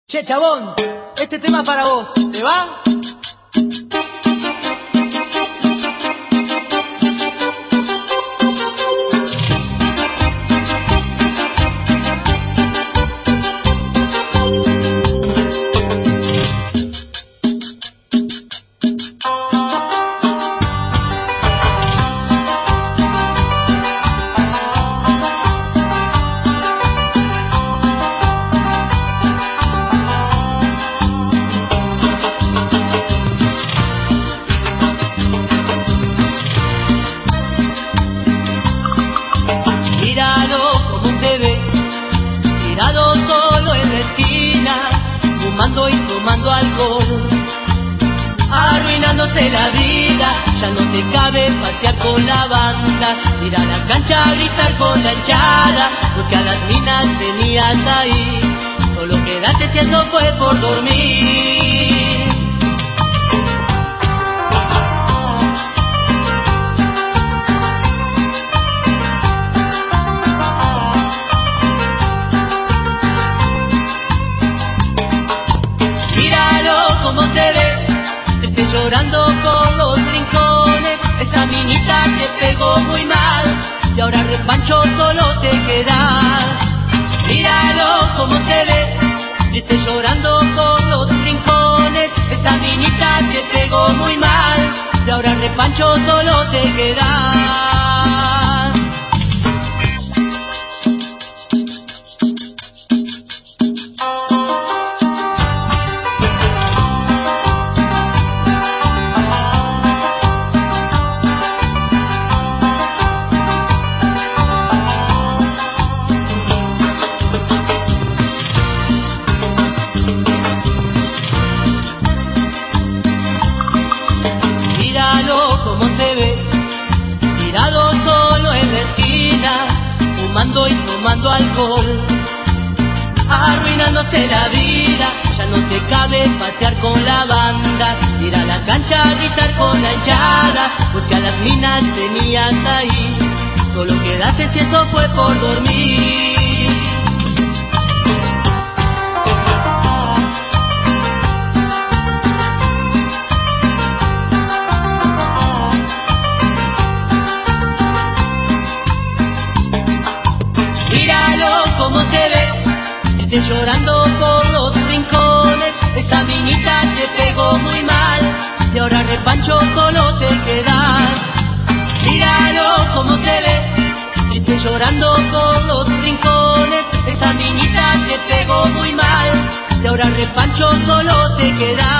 Che, chabón, este tema es para vos, ¿te va? Míralo como se ve, tirado solo en la esquina, fumando y tomando alcohol, arruinándose la vida. Ya no te cabe pasear con la banda, ir a la cancha a gritar con la hinchada, porque a las minas tenías ahí, solo quedaste si eso fue por dormir. Como se ve, triste llorando por los rincones, esa minita te pegó muy mal y ahora repancho solo te quedas. Míralo como se ve, triste llorando por los rincones, esa minita te pegó muy mal y ahora repancho solo te quedas. Como se ve, tirado solo en la esquina, fumando y tomando alcohol, arruinándose la vida. Ya no te cabe pasear con la banda, ir a la cancha a gritar con la hinchada, porque a las minas tenías ahí, solo quedaste si eso fue por dormir. Como se ve, triste llorando por los rincones, esa minita te pegó muy mal y ahora repancho solo te quedas. Míralo como se ve, triste llorando por los rincones, esa minita te pegó muy mal y ahora repancho solo te quedas.